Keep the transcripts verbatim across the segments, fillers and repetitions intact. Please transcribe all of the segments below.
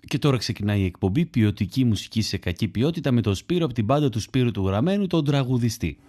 Και τώρα ξεκινάει η εκπομπή ποιοτική μουσική σε κακή ποιότητα με τον Σπύρο από την μπάντα του Σπύρου του Γραμμένου, τον τραγουδιστή.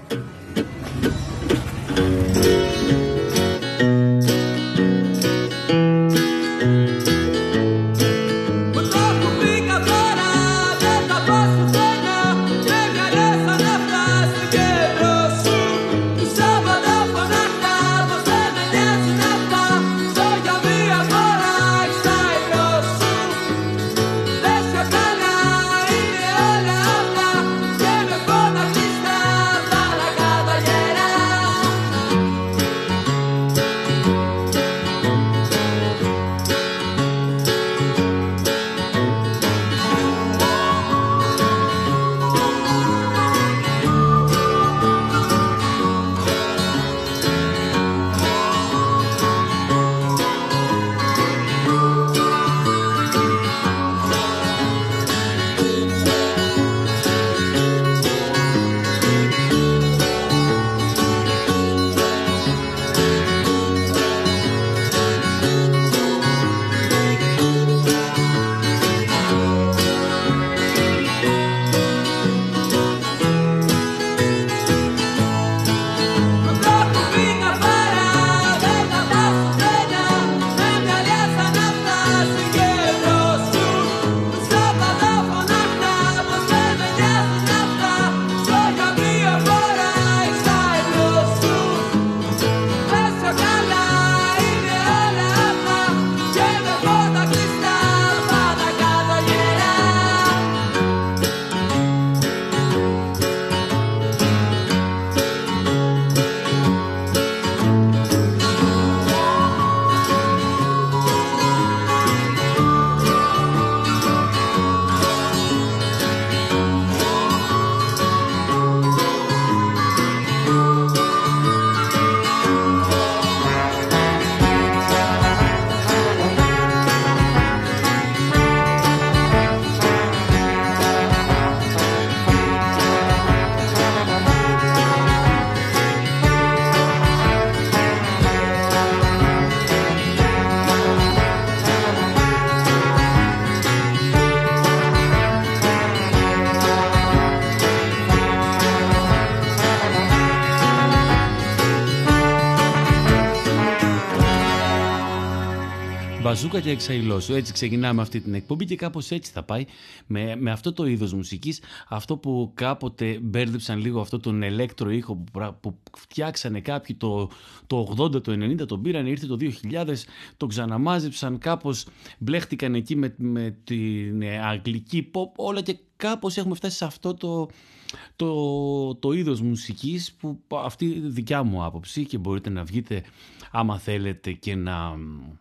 Μπαζούκα και εξαϊλώσου. Έτσι ξεκινάμε αυτή την εκπομπή και κάπως έτσι θα πάει με, με αυτό το είδος μουσικής. Αυτό που κάποτε μπέρδεψαν λίγο αυτό τον ελέκτρο ήχο που, που φτιάξανε κάποιοι το, το ογδόντα, το ενενήντα, τον πήραν, ήρθε το δύο χιλιάδες, τον ξαναμάζεψαν, κάπως μπλέχτηκαν εκεί με, με την αγγλική pop, όλα και κάπως έχουμε φτάσει σε αυτό το, το, το είδος μουσικής που αυτή είναι δικιά μου άποψη και μπορείτε να βγείτε άμα θέλετε και να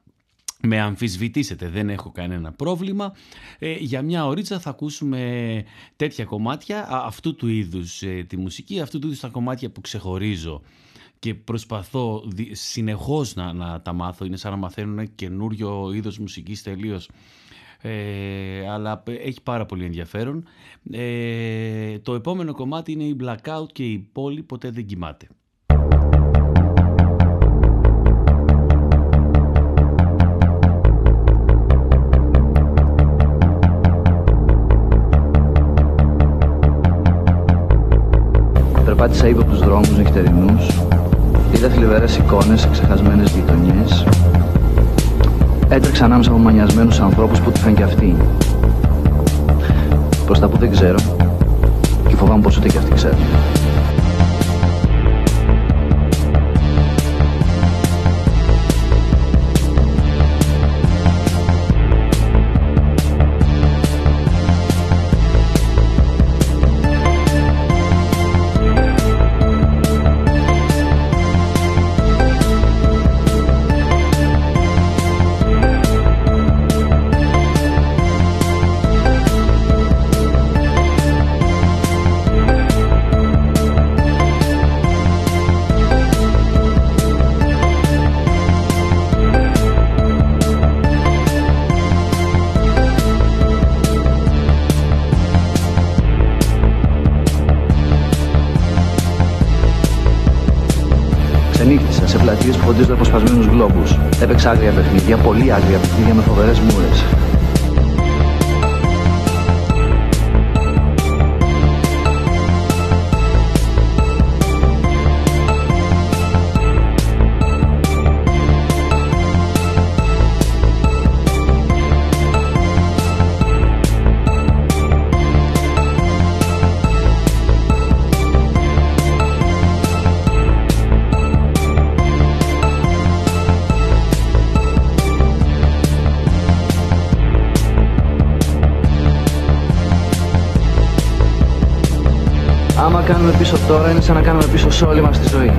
με αμφισβητήσετε, δεν έχω κανένα πρόβλημα. Ε, για μια ωρίτσα θα ακούσουμε τέτοια κομμάτια, αυτού του είδους ε, τη μουσική, αυτού του είδους τα κομμάτια που ξεχωρίζω και προσπαθώ συνεχώς να, να τα μάθω. Είναι σαν να μαθαίνω ένα καινούριο είδος μουσικής τελείως. Ε, αλλά έχει πάρα πολύ ενδιαφέρον. Ε, το επόμενο κομμάτι είναι η Blackout και η πόλη ποτέ δεν κοιμάται. Περπάτησα ύποπτους δρόμους νυχτερινούς, είδα θλιβερές εικόνες σε ξεχασμένες γειτονιές. Έτρεξα ανάμεσα από μανιασμένους ανθρώπους που τύχαν κι αυτοί. Προς τα που δεν ξέρω και φοβάμαι πως ούτε κι αυτοί ξέρουν. Σε πλατείες που φωτίζονται από σπασμένους γλόμπους. Έπαιξα άγρια παιχνίδια, πολύ άγρια παιχνίδια με φοβερές μούρες. κάνουμε πίσω τώρα είναι σαν να κάνουμε πίσω σε όλη μας τη ζωή.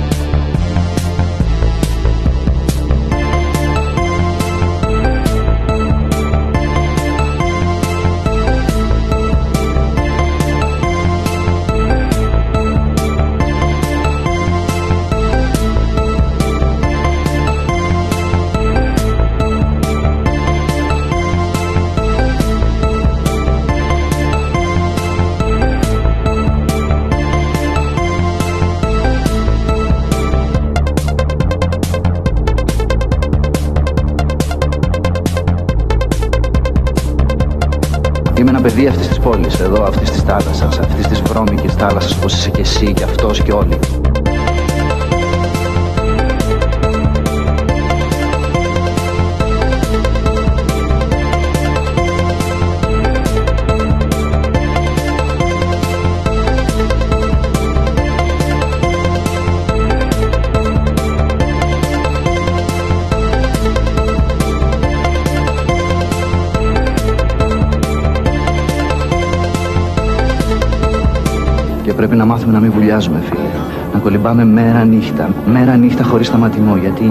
Είμαι ένα παιδί αυτής της πόλης, εδώ, αυτής της θάλασσας, αυτής της βρώμικης θάλασσας, όπως είσαι και εσύ και αυτός και όλοι. Και πρέπει να μάθουμε να μην βουλιάζουμε, φίλε. Να κολυμπάμε μέρα νύχτα, μέρα νύχτα χωρίς σταματημό, γιατί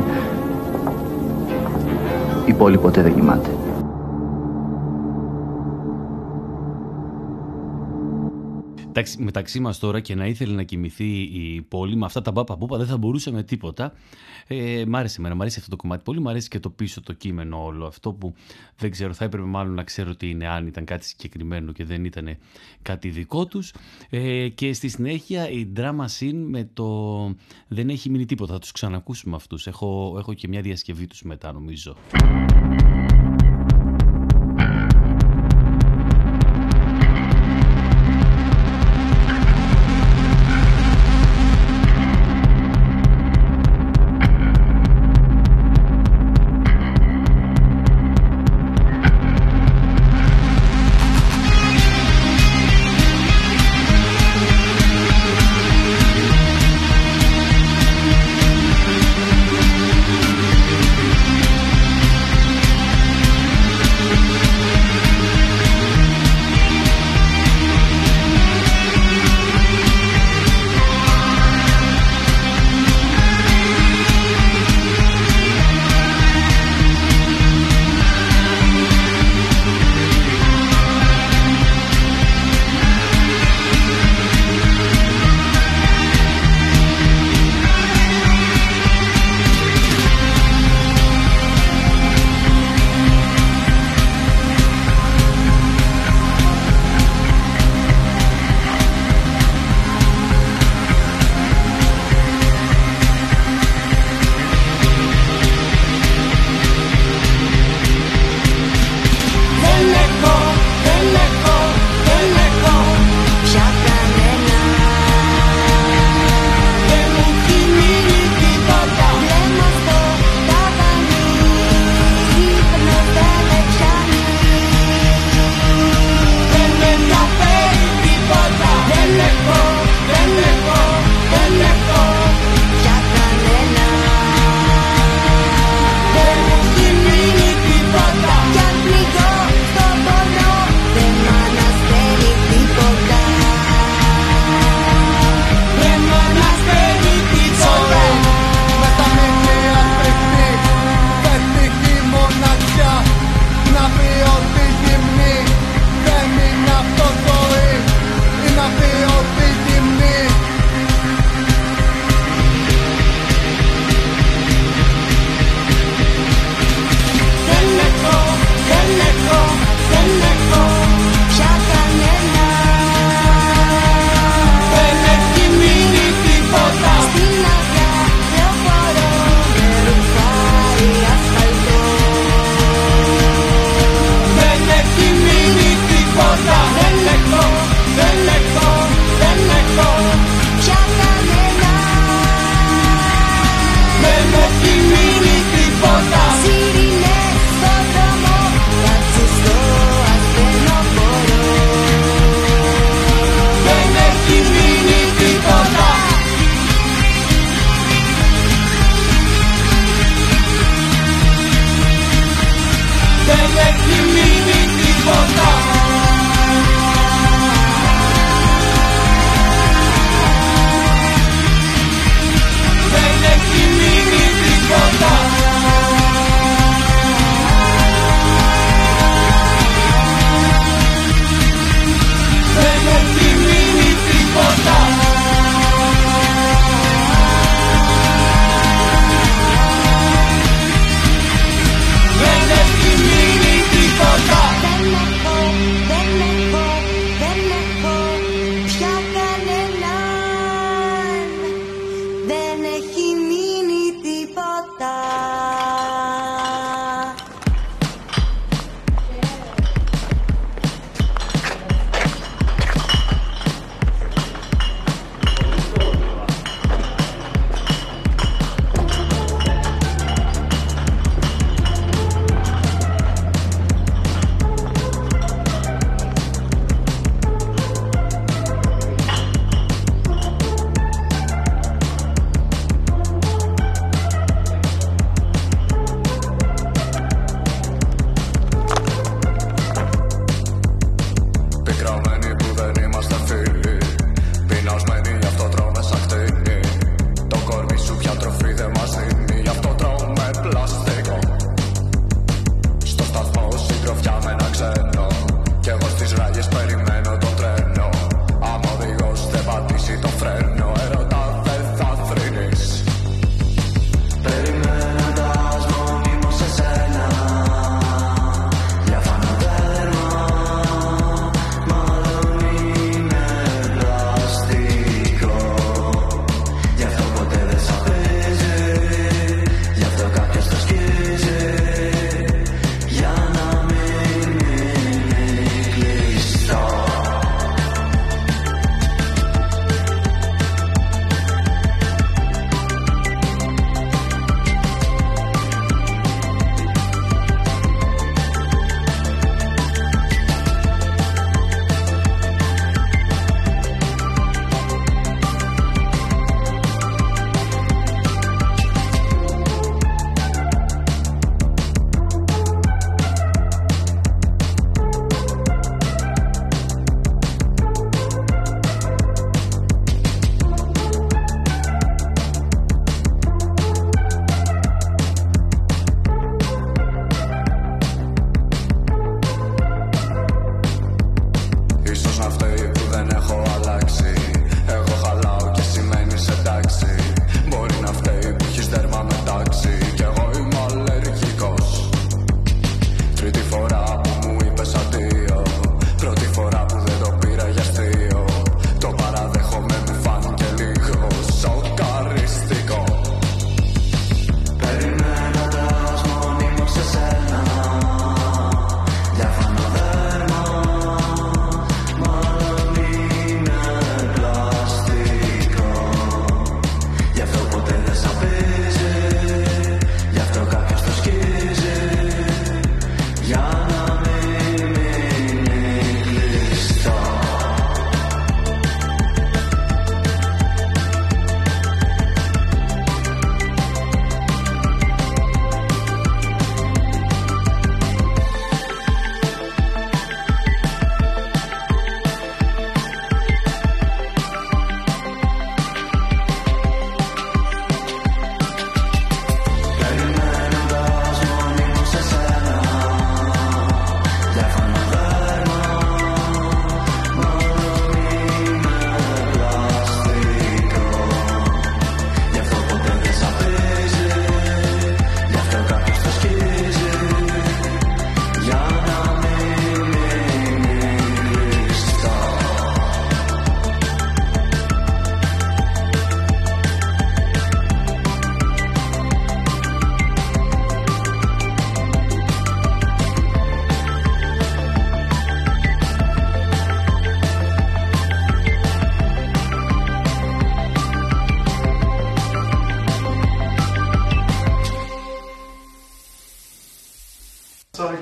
η πόλη ποτέ δεν κοιμάται. Μεταξύ μας τώρα, και να ήθελε να κοιμηθεί η πόλη, με αυτά τα μπάπα μπούπα δεν θα μπορούσε με τίποτα. Ε, μ' άρεσε εμένα, μ' αρέσει αυτό το κομμάτι πολύ, μ' αρέσει και το πίσω το κείμενο όλο. Αυτό που δεν ξέρω, θα έπρεπε μάλλον να ξέρω τι είναι, αν ήταν κάτι συγκεκριμένο και δεν ήταν κάτι δικό τους. Ε, και στη συνέχεια η drama scene με το δεν έχει μείνει τίποτα, θα τους ξανακούσουμε αυτούς. Έχω, έχω και μια διασκευή τους μετά, νομίζω.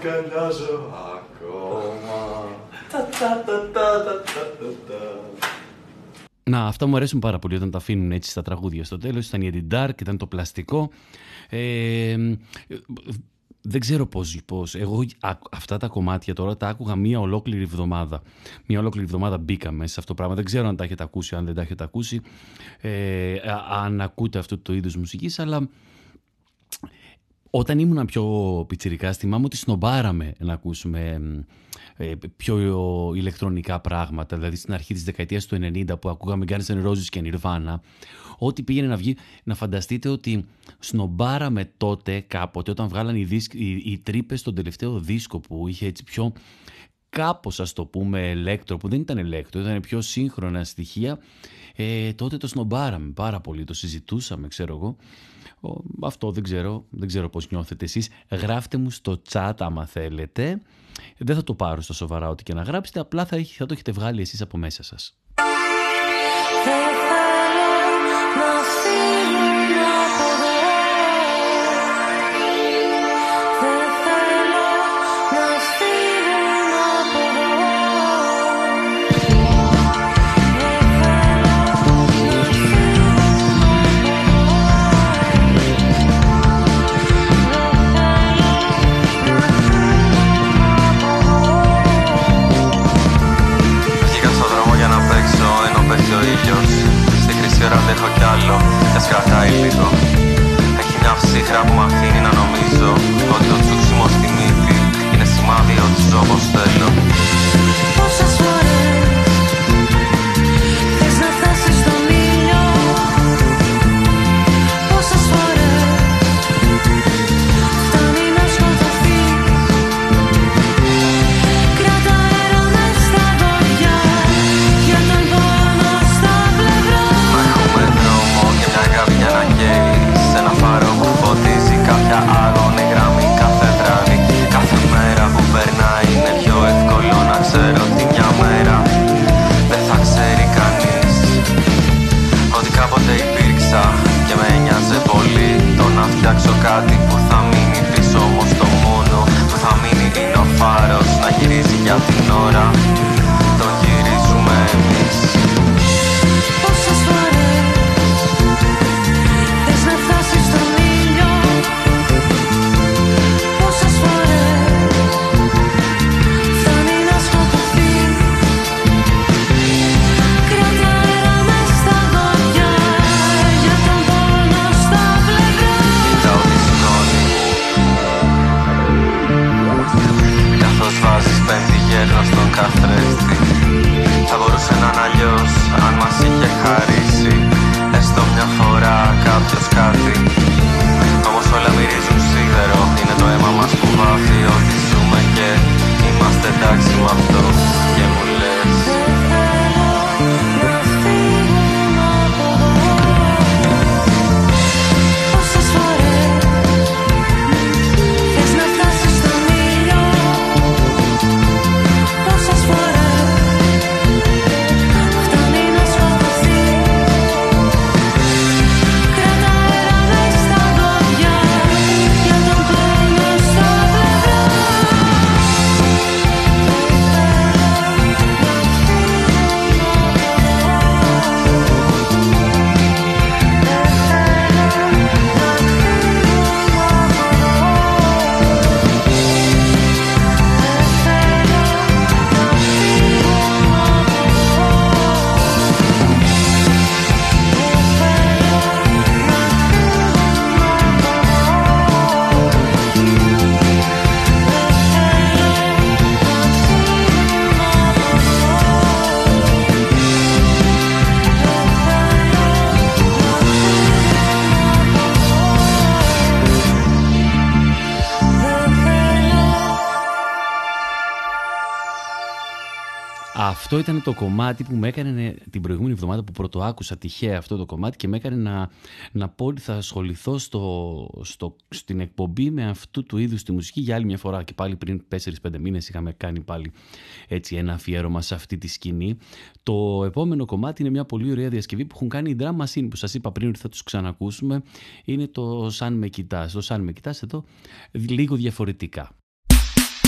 αγκαλιάζω ακόμα. Να, αυτά μου αρέσουν πάρα πολύ όταν τα αφήνουν έτσι στα τραγούδια στο τέλος. Ήταν η Eddie Dark, ήταν το πλαστικό. Ε, δεν ξέρω πώς, πώς. Εγώ αυτά τα κομμάτια τώρα τα άκουγα μία ολόκληρη εβδομάδα. Μία ολόκληρη εβδομάδα μπήκα μέσα σε αυτό το πράγμα. Δεν ξέρω αν τα έχετε ακούσει, αν δεν τα έχετε ακούσει. Ε, αν ακούτε αυτό το είδος μουσικής, αλλά... Όταν ήμουν πιο πιτσιρικάς, θυμάμαι ότι σνομπάραμε να ακούσουμε ε, πιο ηλεκτρονικά πράγματα. Δηλαδή στην αρχή της δεκαετίας του ενενήντα που ακούγαμε Guns N' Roses και Nirvana, ό,τι πήγαινε να βγει, να φανταστείτε ότι σνομπάραμε τότε κάποτε όταν βγάλαν οι, δίσκ, οι, οι τρύπες στον τελευταίο δίσκο που είχε έτσι πιο κάπως, ας το πούμε, ηλέκτρο, που δεν ήταν ηλέκτρο, ήταν πιο σύγχρονα στοιχεία. Ε, τότε το σνομπάραμε πάρα πολύ, το συζητούσαμε, ξέρω εγώ. Αυτό δεν ξέρω, δεν ξέρω πώς νιώθετε εσείς. Γράφτε μου στο chat άμα θέλετε. Δεν θα το πάρω στα σοβαρά ό,τι και να γράψετε, απλά θα, θα το έχετε βγάλει εσείς από μέσα σας. Στη χρυσή ώρα αντέχω κι άλλο, και ας κρατάει λίγο. Έχει μια ψύχρα που μ' αφήνει να νομίζω ότι το τσούξιμο στη μύτη είναι σημάδι ότι ζω όπως θέλω. Πόσες φορές θες να φτάσεις στον ήλιο, πόσες φορές φτάνει να σκοτωθείς. Κράτα αέρα μες στα δόντια για τον πόνο στα πλευρά. Να έχουμε δρόμο και μια αγάπη για να καίει, σε ένα φάρο που φωτίζει κάποια άγωνη γραμμή καθεδράλη. Κάθε μέρα που περνάει είναι πιο εύκολο να ξέρω ότι μια μέρα δεν θα ξέρει κανείς ότι κάποτε υπήρξα και με ένοιαζε πολύ το να φτιάξω κάτι που θα μείνει πίσω. Όμως το μόνο που θα μείνει είναι ο φάρος να γυρίζει για την ώρα. Το γυρίζουμε εμείς. Πόσες φορές θες να φτάσεις στον ήλιο, πόσες φορές φτάνει να σκοτωθείς. Κράτα αέρα μες στα δόντια για τον πόνο στα πλευρά. Κοιτάω τη σκόνη καθώς βάζεις πέμπτη γέρνο στον καθρέφτη. Θα μπορούσε να είναι αλλιώς αν μας είχε χαρίσει έστω μια φορά κάποιος κάτι. Όμως όλα μυρίζουν σίδερο, είναι το αίμα μας που βάφει ότι ζούμε και είμαστε εντάξει με αυτό. Και μου λες πόσες φορές θες να φτάσεις στον ήλιο, πόσες φορές φτάνει να σκοτωθείς. Κράτα αέρα μες στα δόντια για τον πόνο στα πλευρά. Αυτό ήταν το κομμάτι που με έκανε την προηγούμενη εβδομάδα που πρωτοάκουσα τυχαία αυτό το κομμάτι και με έκανε να, να πω ότι θα ασχοληθώ στο, στο, στην εκπομπή με αυτού του είδους τη μουσική για άλλη μια φορά. Και πάλι πριν τέσσερις πέντε μήνες είχαμε κάνει πάλι έτσι ένα αφιέρωμα σε αυτή τη σκηνή. Το επόμενο κομμάτι είναι μια πολύ ωραία διασκευή που έχουν κάνει οι Drum Machine που σας είπα πριν ότι θα τους ξανακούσουμε. Είναι το Σαν με κοιτάς. Το Σαν με κοιτάς εδώ λίγο διαφορετικά.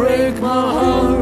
break my heart.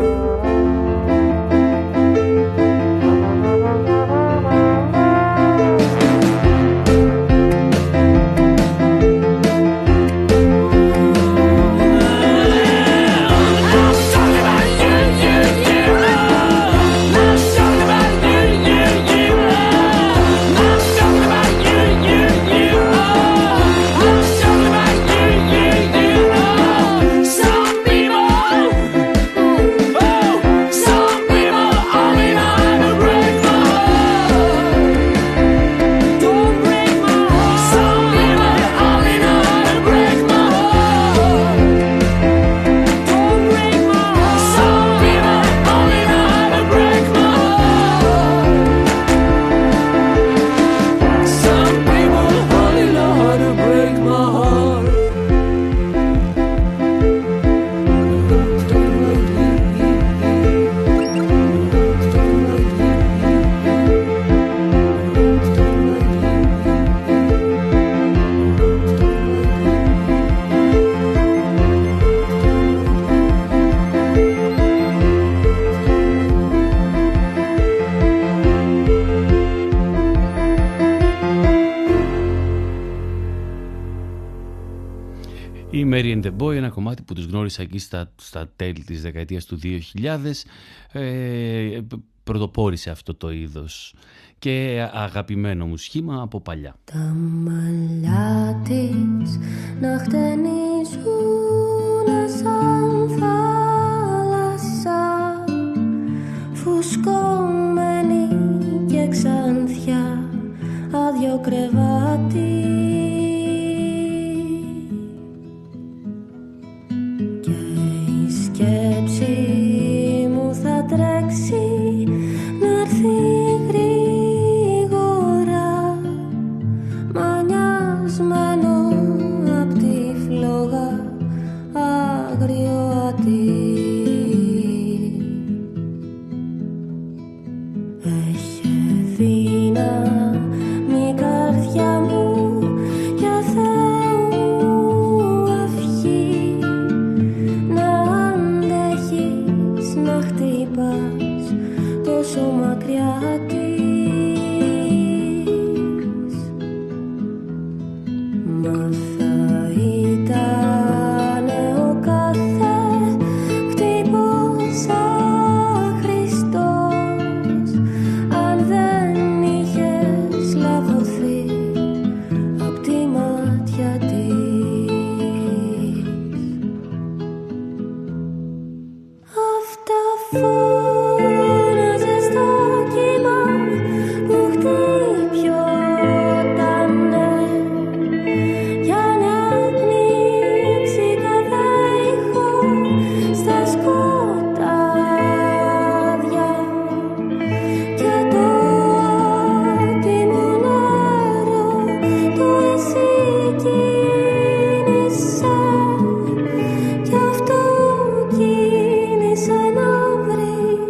Η Mary and the Boy, ένα κομμάτι που τους γνώρισα εκεί στα, στα τέλη της δεκαετίας του δύο χιλιάδες, ε, πρωτοπόρησε αυτό το είδος και αγαπημένο μου σχήμα από παλιά. Τα μαλλιά της να χτενίζουνε σαν θάλασσα, φουσκωμένη και ξανθιά, άδειο κρεβάτι. Σκέψη μου θα τρέξει να έρθει γρήγορα, μανιασμένο απ' τη φλόγα αγριόατη. Έχει δύναμη η καρδιά μου για Θεού ευχή, να χτυπάς τόσο μακριά της. Μα θα ήτανε ο κάθε χτύπος άχρηστος αν δεν είχες λαβωθεί απ' τη μάτια της. Φώναζε στο κύμα που χτυπιότανε για να πνίξει κάθε ήχο στα σκοτάδια, και το άτιμο νερό το εσύ κίνησε, κι αυτό κίνησε να βρει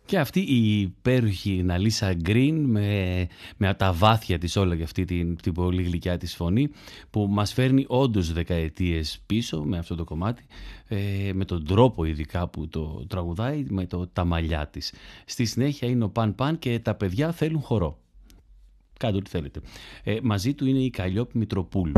Και αυτή η υπέροχη Ναλίσα Γκριν με, με τα βάθια της όλα και αυτή την, την πολύ γλυκιά της φωνή που μας φέρνει όντως δεκαετίες πίσω με αυτό το κομμάτι, ε, με τον τρόπο ειδικά που το τραγουδάει, με το, τα μαλλιά της. Στη συνέχεια είναι ο Παν Παν και τα παιδιά θέλουν χορό. Κάντε ό,τι θέλετε. Ε, μαζί του είναι η Καλλιόπη Μητροπούλου.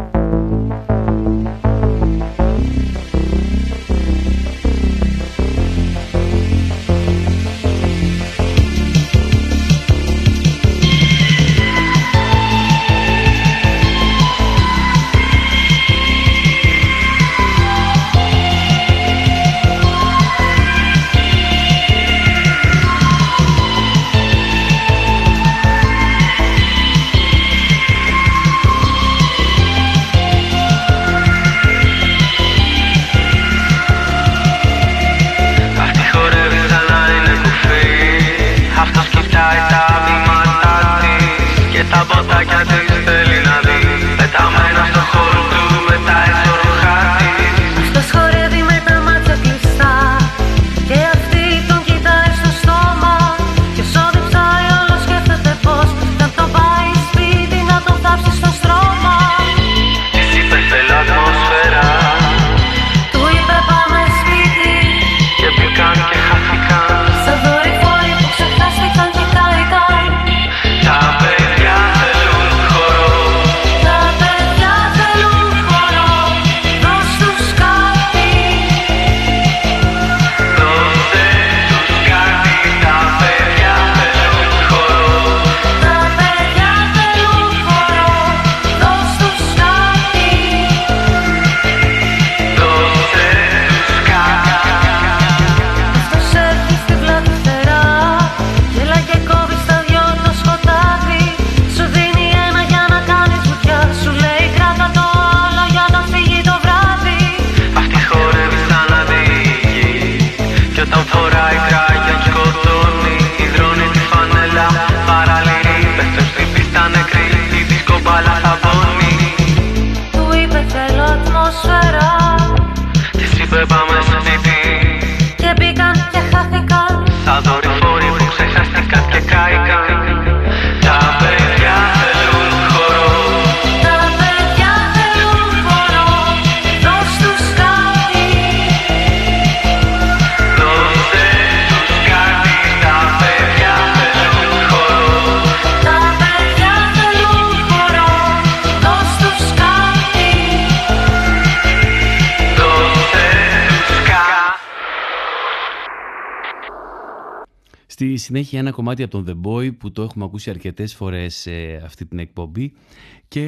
Στη συνέχεια ένα κομμάτι από τον The Boy που το έχουμε ακούσει αρκετές φορές σε αυτή την εκπομπή και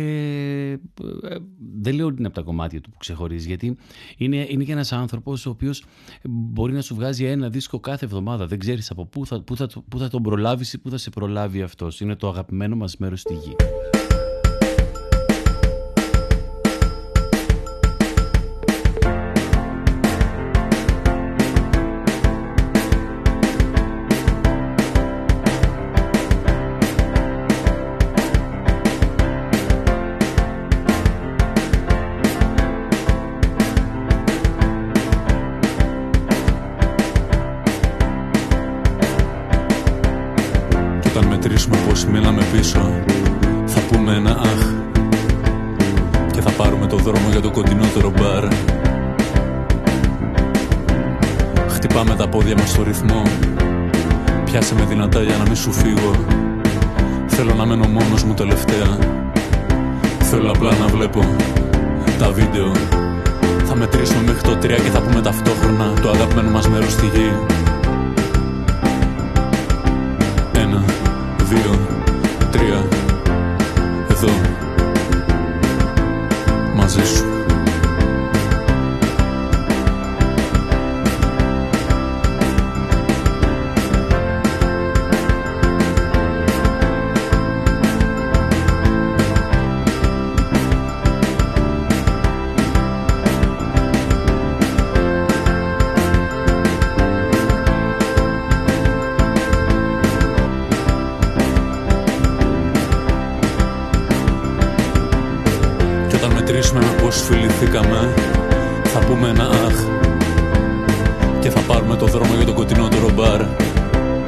ε, δεν λέω ότι είναι από τα κομμάτια του που ξεχωρίζει, γιατί είναι, είναι και ένας άνθρωπος ο οποίος μπορεί να σου βγάζει ένα δίσκο κάθε εβδομάδα. Δεν ξέρεις από πού θα, πού θα, πού θα τον προλάβεις ή πού θα σε προλάβει αυτός. Είναι το αγαπημένο μας μέρος στη γη. Μείναμε πίσω, θα πούμε ένα αχ και θα πάρουμε το δρόμο για το κοντινότερο μπαρ. Χτυπάμε τα πόδια μας στο ρυθμό, πιάσε με δυνατά για να μην σου φύγω. Θέλω να μένω μόνος μου τελευταία, θέλω απλά να βλέπω τα βίντεο. Θα μετρήσουμε μέχρι το τρία και θα πούμε ταυτόχρονα το αγαπημένο μας μέρος στη γη. Ένα, δύο, τρία, εδώ, μαζί σου. Φιληθήκαμε, θα πούμε ένα αχ και θα πάρουμε το δρόμο για το κοντινότερο μπαρ.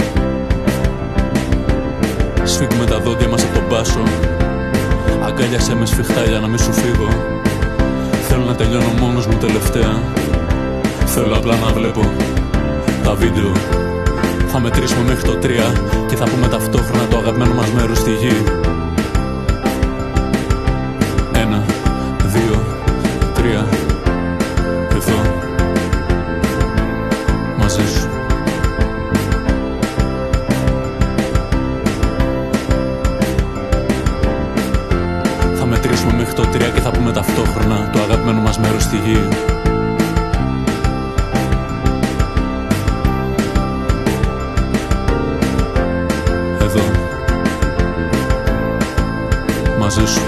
Σφίγγουμε τα δόντια μας από τον πάσο. Αγκάλιασέ με σφιχτά για να μην σου φύγω. Θέλω να τελειώνω μόνος μου τελευταία. Θέλω απλά να βλέπω τα βίντεο. Θα μετρήσουμε μέχρι το τρία και θα πούμε ταυτόχρονα το αγαπημένο μας μέρος στη γη. Ένα, δύο, τρία. Εδώ, μαζί σου. Θα μετρήσουμε μέχρι το τρία και θα πούμε ταυτόχρονα το αγαπημένο μας μέρος στη γη. Εδώ, μαζί σου.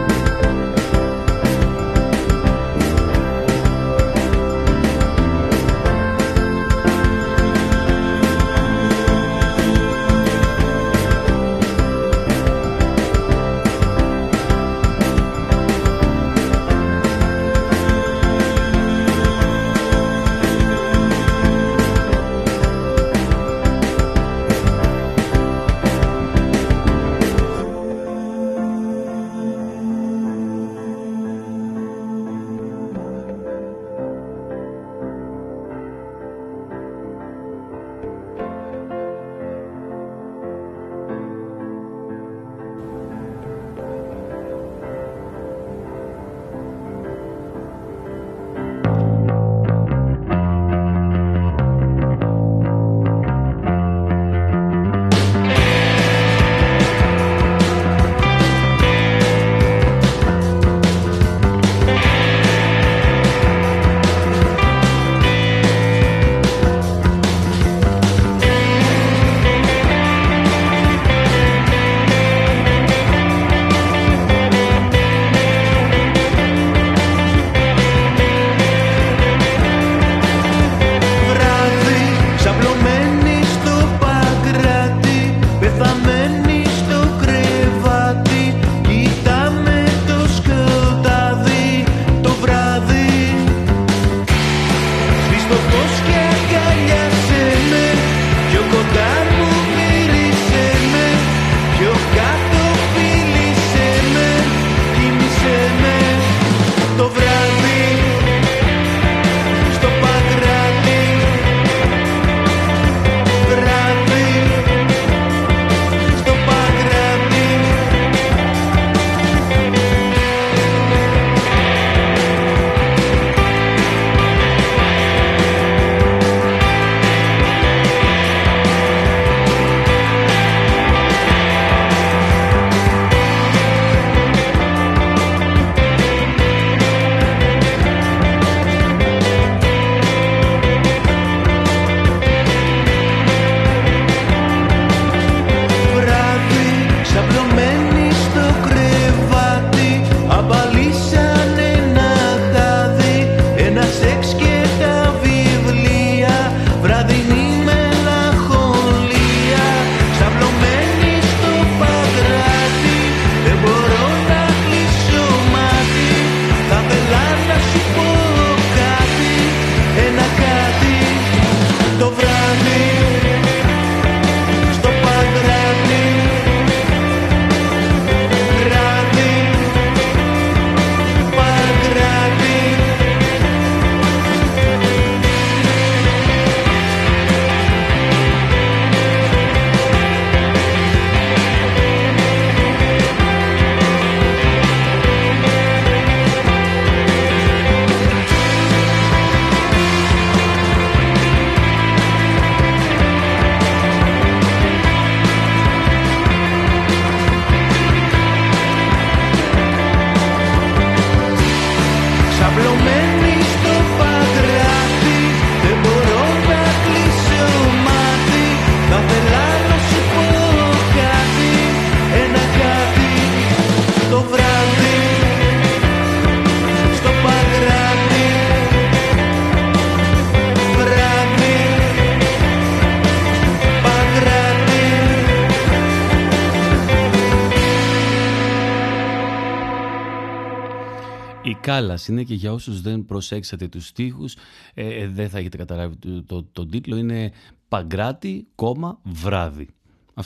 Κάλλας είναι, και για όσους δεν προσέξατε τους στίχους, ε, δεν θα έχετε καταλάβει το, το, το τίτλο. Είναι Παγκράτη, κόμμα, βράδυ. Αυτό.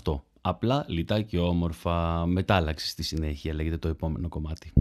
Απλά, λιτά και όμορφα. Μετάλλαξη στη συνέχεια λέγεται το επόμενο κομμάτι.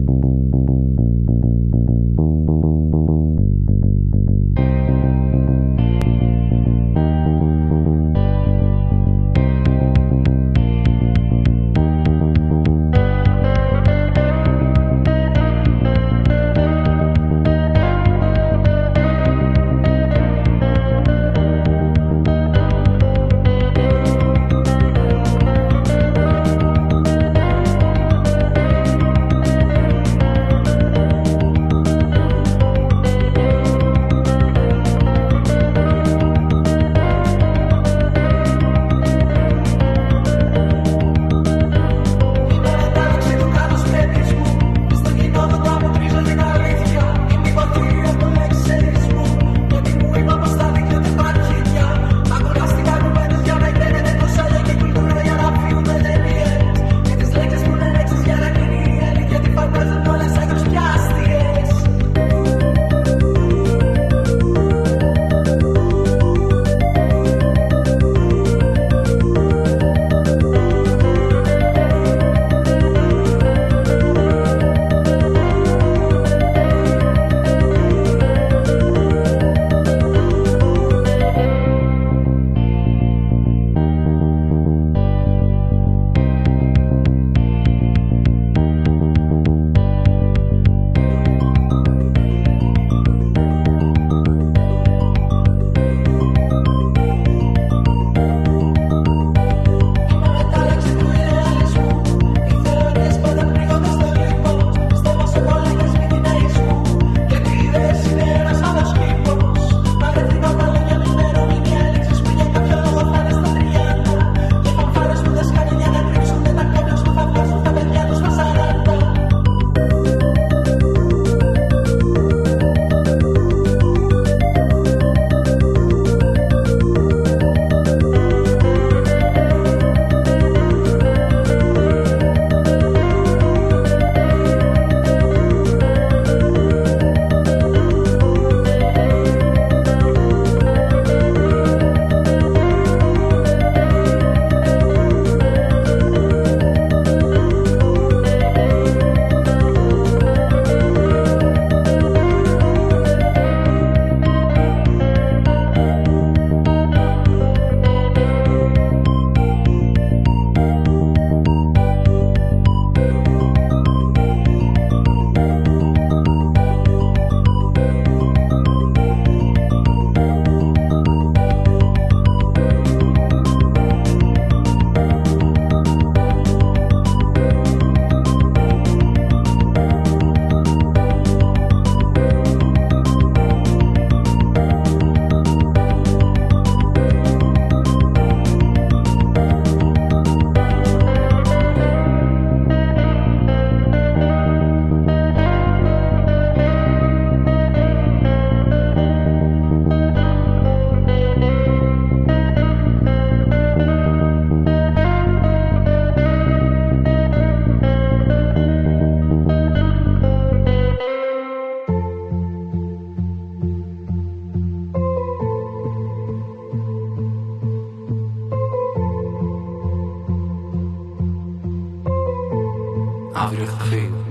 Αύριο θα φύγω.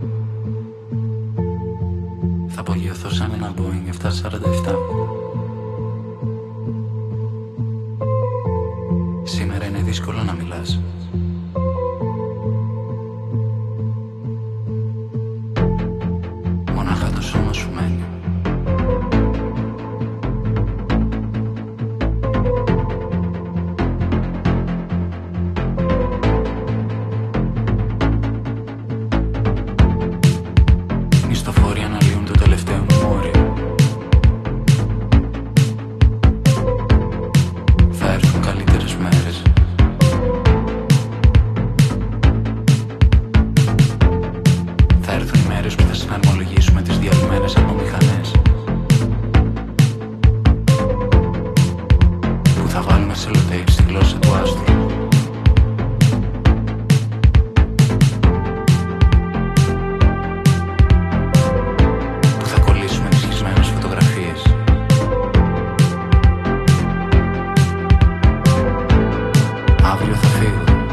Θα απογειωθώ σαν ένα Boeing επτακόσια σαράντα επτά. Σήμερα είναι δύσκολο να μιλάς. Μονάχα το σώμα σου μένει. Μισθοφόροι αναλύουν το τελευταίο μου μόρι. Θα έρθουν καλύτερες μέρες. Θα έρθουν οι μέρες που θα συναρμολογήσουμε τις διαλυμένες απομηχανές, που θα βάλουμε σελοτέιπ στη γλώσσα του άστρου, που θα κολλήσουμε τις σχισμένες φωτογραφίες. Αύριο θα φύγω.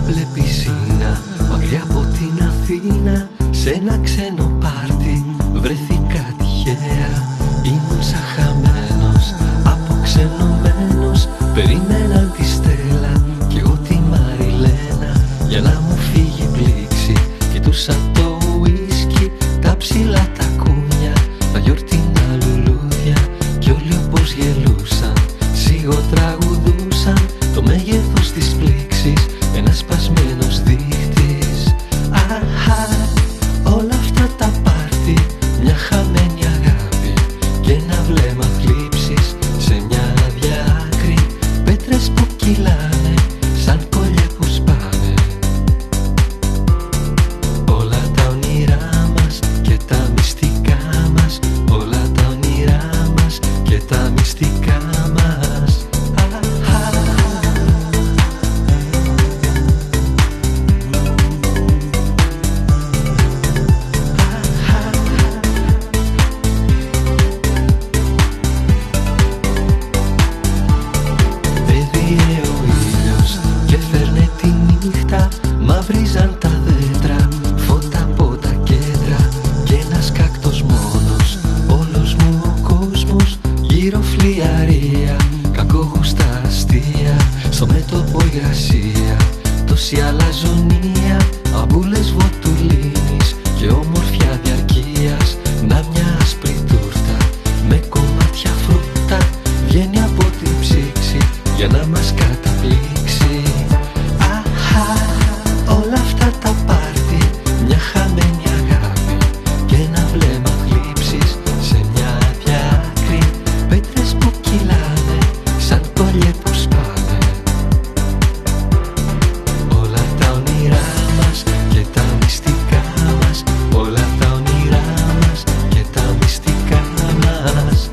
μπλε πισίνα, μακριά από την Αθήνα, σε ένα ξένο πάρτι βρεθήκα τυχαία. Ήμουν σαν χαμένος, αποξενωμένος, περιμέναν τη Στέλλα κι εγώ τη Μαριλένα για να μου φύγει πλήξη. Κοιτούσα το ουίσκι, τα ψηλά τα κούνια, τα γιορτινά λουλούδια κι όλοι όπως γελούσαν σιγοτραγουδούσαν. Το μέγεθος της πλήξης, ένας σπασμένος δείχτης. Αχα, όλα αυτά τα πάρτι, μια χαμένη αγάπη και ένα βλέμμα θλίψης σε μια άδεια άκρη. Πέτρες που κυλάνε σαν κολλιέ που σπάνε. Όλα τα όνειρά μας και τα μυστικά μας, όλα τα όνειρά μας και τα μυστικά μας. Μαυρίζαν τα δέντρα, φώτα από τα κέντρα και ένας κάκτος μόνος. Όλος μου ο κόσμος, γύρω φλιαρία, κακόγουστα αστεία, στο μέτωπο υγρασία. Τόση αλαζονία, αμπούλες βοτουλίνης και όμορφια διαρκείας. Να μια άσπρη τούρτα με κομμάτια φρούτα βγαίνει από την ψήξη για να μας καταπλήξει. Όλα αυτά τα πάρτι, μια χαμένη αγάπη και ένα βλέμμα θλίψης σε μια άδεια άκρη. Πέτρες που κυλάνε σαν κολλιέ που σπάνε. Όλα τα όνειρά μας και τα μυστικά μας, όλα τα όνειρά μας και τα μυστικά μας.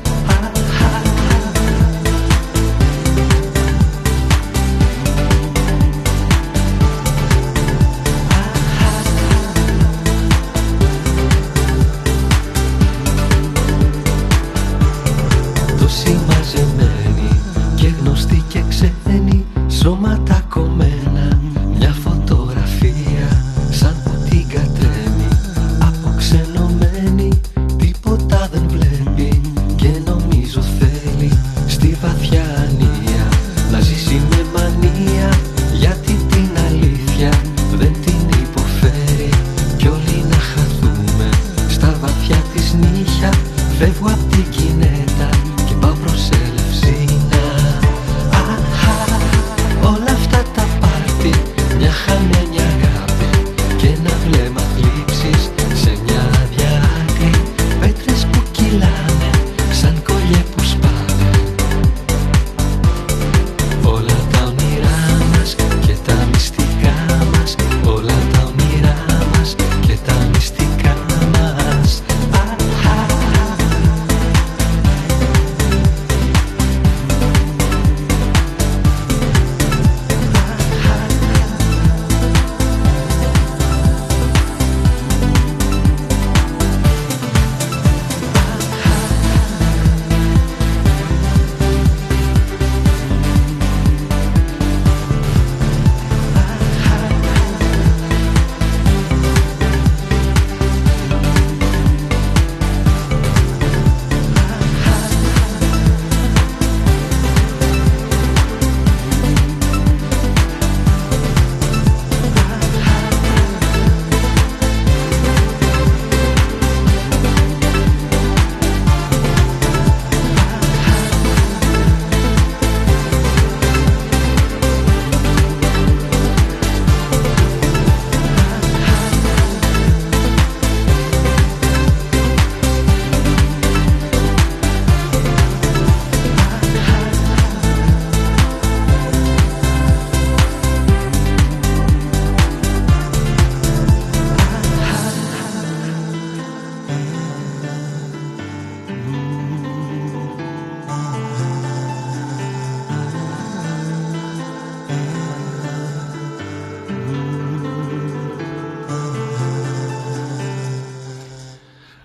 Μαζεμένοι και γνωστοί και ξένοι, σώματα κομμένα, μια φωτογραφία σαν που την κατρέμει. Αποξενωμένη, τίποτα δεν βλέπει και νομίζω θέλει στη βαθιά ανία να ζήσει με μανία, γιατί την αλήθεια δεν την υποφέρει. Κι όλοι να χαθούμε στα βαθιά της νύχια. Φεύγω απ' την κινέτα και πάω προς Ελευσίνα. Αχα, όλα αυτά τα πάρτι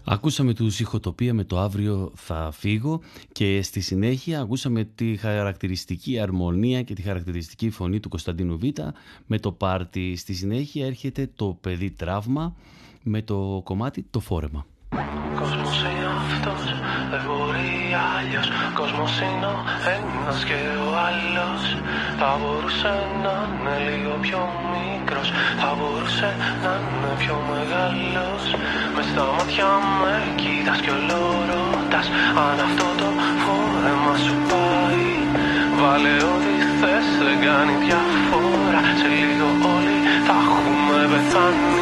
Ακούσαμε τους Ηχοτοπία με το «Αύριο θα φύγω» και στη συνέχεια ακούσαμε τη χαρακτηριστική αρμονία και τη χαρακτηριστική φωνή του Κωνσταντίνου Β με το «Πάρτι». Στη συνέχεια έρχεται το «Παιδί Τραύμα» με το κομμάτι «Το Φόρεμα». Κόσμος είναι αυτός, δεν μπορεί αλλιώς. Κόσμος είναι ο ένας και ο άλλος. Θα μπορούσε να είναι λίγο πιο μικρός, θα μπορούσε να είναι πιο μεγάλος. Μες στα μάτια με κοίτας κι όλο ρωτάς αν αυτό το φόρεμα σου πάει. Βάλε ό,τι θες, δεν κάνει διαφορά. Σε λίγο όλοι θα έχουμε πεθάνει.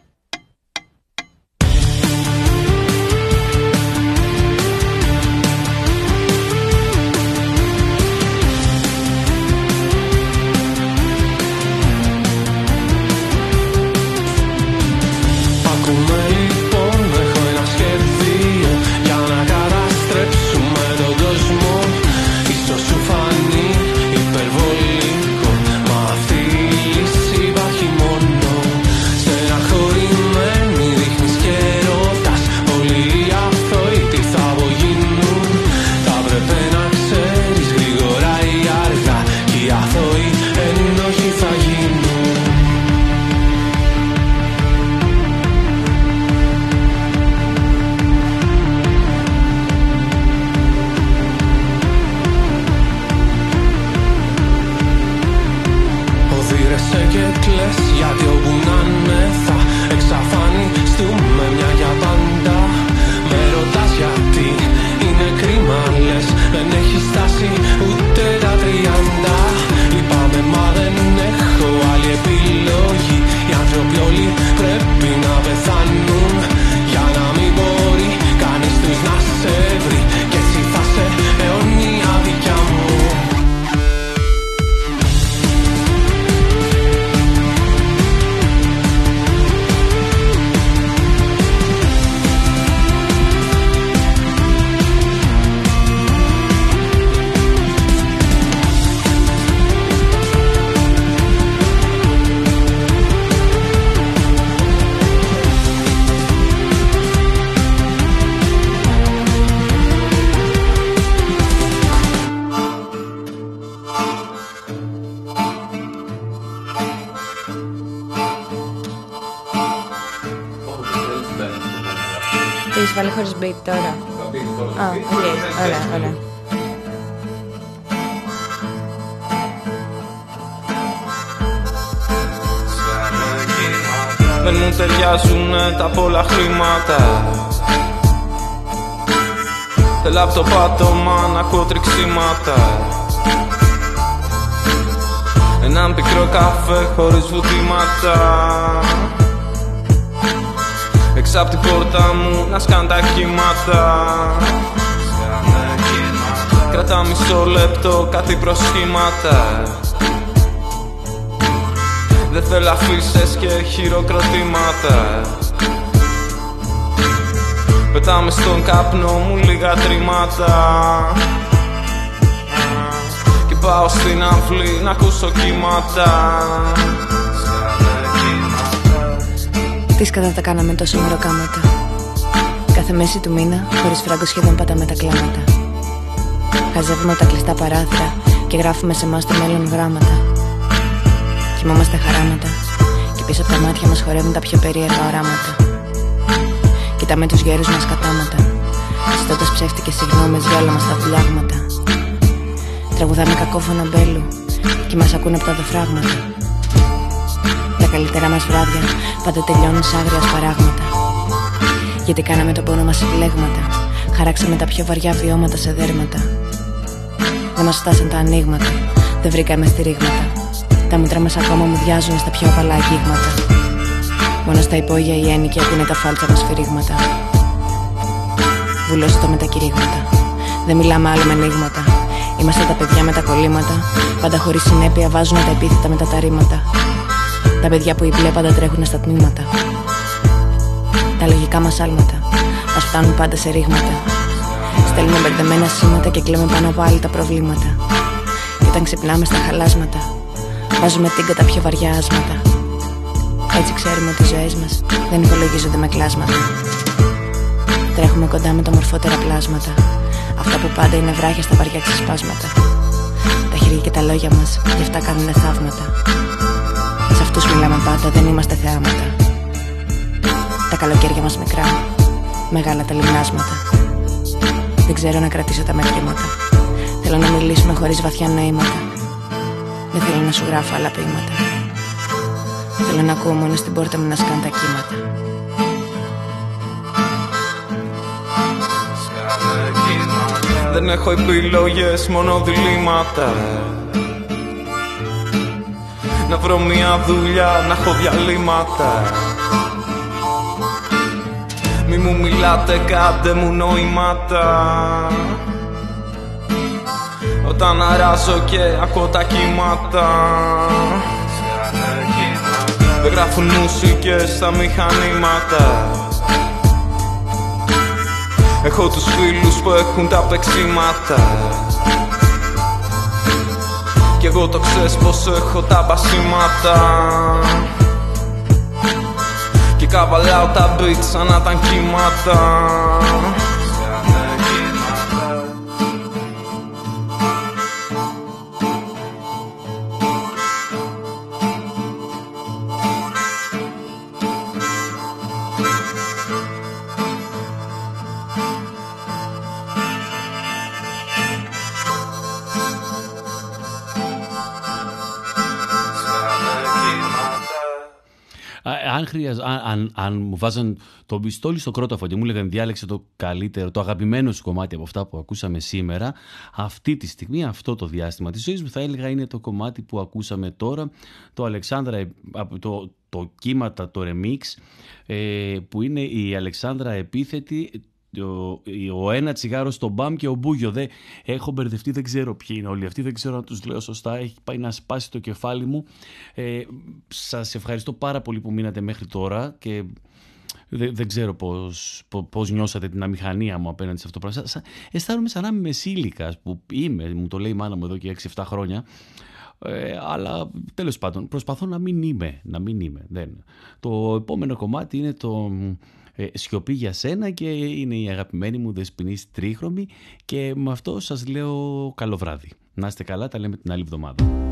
Έχεις βάλει χωρίς beat τώρα. Α, οκ, ωραία, ωραία. Δεν μου ταιριάζουνε τα πολλά χρήματα. Θέλω απ' το πάτωμα να ακούω τριξίματα. Έναν πικρό καφέ χωρίς βουτήματα. Έξω απ' την πόρτα μου να σκάνε τα κύματα. Κρατά μισό λεπτό κάτι προσχήματα. Δεν θέλω αφήσεις και χειροκροτήματα. Πετάμε στον καπνό μου λίγα τριμάτα. Και πάω στην αυλή να ακούσω κύματα. Τι σκατά τα κάναμε τόσο μεροκάματα. Κάθε μέση του μήνα, χωρίς φράγκο σχεδόν πατάμε τα κλάματα. Χαζεύουμε τα κλειστά παράθυρα και γράφουμε σε εμάς το μέλλον γράμματα. Κοιμόμαστε χαράματα και πίσω από τα μάτια μας χορεύουν τα πιο περίεργα οράματα. Κοιτάμε τους γέρους μας κατάματα, ζητώντας ψεύτικες συγγνώμες για όλα μας τα βουλιάγματα. Τραγουδάμε κακόφωνα μπέλου και μας ακούνε από τα δοφράγματα. Τα καλύτερα μας βράδια πάντα τελειώνουν σ' άγρια σπαράγματα. Γιατί κάναμε τον πόνο μας επιλέγματα, χαράξαμε τα πιο βαριά βιώματα σε δέρματα. Δεν μας φτάσαν τα ανοίγματα, δεν βρήκαμε στηρίγματα. Τα μούτρα μας ακόμα μουδιάζουν στα πιο απαλά αγγίγματα. Μόνο στα υπόγεια οι ένοικοι ακούνε τα φάλτσα μας φυρίγματα. Βουλώσει το με τα κηρύγματα. Δεν μιλάμε άλλο με ανοίγματα. Είμαστε τα παιδιά με τα κολλήματα. Πάντα χωρίς συνέπεια βάζουν τα επίθετα με τα ταρήματα. Τα παιδιά που οι πάντα τρέχουν στα τμήματα. Τα λογικά μας άλματα μας φτάνουν πάντα σε ρήγματα. Στέλνουμε μπερδεμένα σήματα και κλαίμε πάνω από άλλοι τα προβλήματα. Και όταν ξυπνάμε στα χαλάσματα, βάζουμε τίγκα τα πιο βαριά άσματα. Έτσι ξέρουμε ότι οι ζωές μας δεν υπολογίζονται με κλάσματα. Τρέχουμε κοντά με τα μορφότερα πλάσματα, αυτά που πάντα είναι βράχια στα βαριά ξεσπάσματα. Τα χέρια και τα λόγια μας, γι' αυτά κάνουνε θαύματα. Σε αυτούς μιλάμε πάντα, δεν είμαστε θεάματα. Τα καλοκαίρια μας μικρά, μεγάλα τα λιμνάσματα. Δεν ξέρω να κρατήσω τα μετρήματα. Θέλω να μιλήσουμε χωρίς βαθιά νοήματα. Δεν θέλω να σου γράφω άλλα ποίηματα. Θέλω να ακούω μόνο στην πόρτα μου να σκάνε τα κύματα. Δεν έχω επιλογές, μόνο διλήμματα. Να βρω μια δουλειά, να έχω διαλύματα. Μη μου μιλάτε, κάντε μου νοημάτα. Όταν αράζω και ακούω τα κύματα. Δεν γράφουν μουσικές στα μηχανήματα. Έχω τους φίλους που έχουν τα παίξιματα. Κι εγώ το ξέρεις πως έχω τα μπασίματα. Και καβαλάω τα beats σαν να ήταν κύματα. Αν, χρειαζ... αν, αν, αν μου βάζαν το πιστόλι στο κρόταφο και μου έλεγαν διάλεξε το καλύτερο, το αγαπημένο σου κομμάτι από αυτά που ακούσαμε σήμερα, αυτή τη στιγμή, αυτό το διάστημα της ζωής μου, θα έλεγα είναι το κομμάτι που ακούσαμε τώρα, το Αλεξάνδρα, από το, το κύματα, το remix, ε, που είναι η Αλεξάνδρα Επίθετη, Ο, ο ένα τσιγάρο στο μπαμ και ο Μπούγιο. Δε, έχω μπερδευτεί, δεν ξέρω ποιοι είναι όλοι αυτοί, δεν ξέρω αν τους λέω σωστά. Έχει πάει να σπάσει το κεφάλι μου. Ε, σας ευχαριστώ πάρα πολύ που μείνατε μέχρι τώρα και δεν, δεν ξέρω πώς, πώς νιώσατε την αμηχανία μου απέναντι σε αυτό το πράγμα. Σα, αισθάνομαι σαν να είμαι μεσήλικας που είμαι, μου το λέει η μάνα μου εδώ και έξι εφτά χρόνια. Ε, αλλά τέλος πάντων προσπαθώ να μην είμαι, να μην είμαι. Δεν. Το επόμενο κομμάτι είναι το ε, «Σιωπή για σένα» και είναι η αγαπημένη μου Δεσποινής Τρίχρωμη και με αυτό σας λέω καλό βράδυ. Να είστε καλά, τα λέμε την άλλη εβδομάδα.